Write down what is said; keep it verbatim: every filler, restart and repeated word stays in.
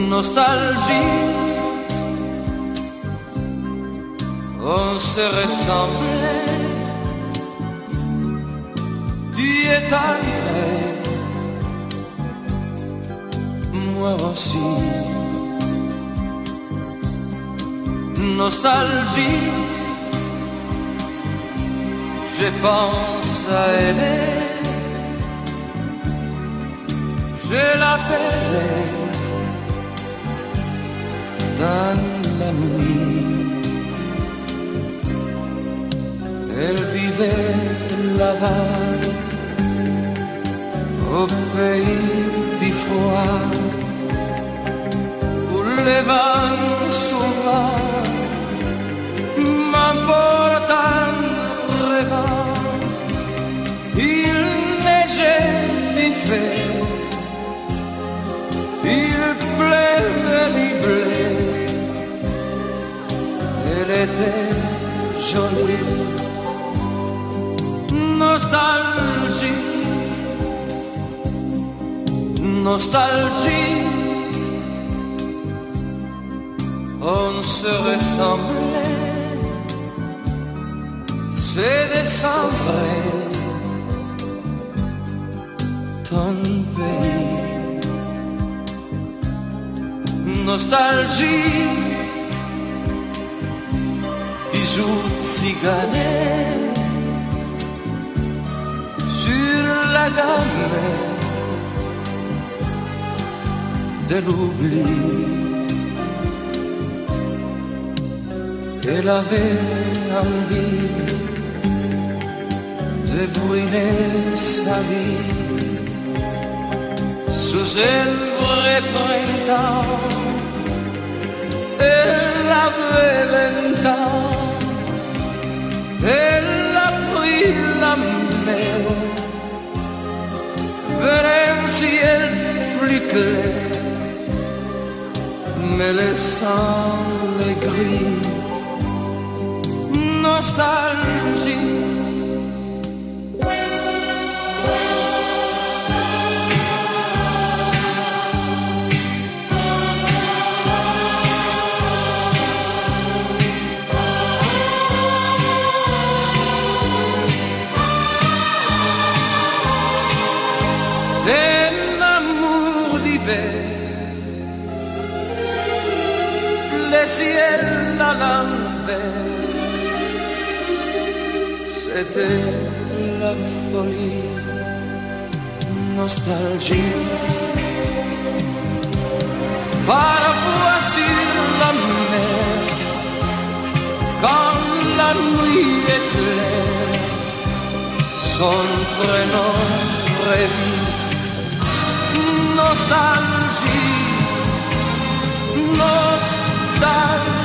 nostalgie, on se ressemblait, tu es arrivé, moi aussi. Nostalgie, je pense à elle, je l'appelle dans la nuit. Elle vivait là-bas, au pays du froid, où les vents sauvages m'emportent en rêvant. Il neigeait l'hiver, il pleuvait du blé. Elle était jolie. Nostalgie, nostalgie, on se ressemblait, c'est décembre, ton pays. Nostalgie, bisous ciganés sur la gamme de l'oubli. Elle avait envie de brûler sa vie sous un vrai printemps. Elle avait vingt ans, elle a pris la mer vers un ciel plus clair, me laissant les gris. Nostalgie, un amour d'hiver, le ciel à l'envers, c'était la folie. Nostalgie, parfois sur la mer, quand la nuit est claire, son prénom revit. Nostalgie, nostalgie.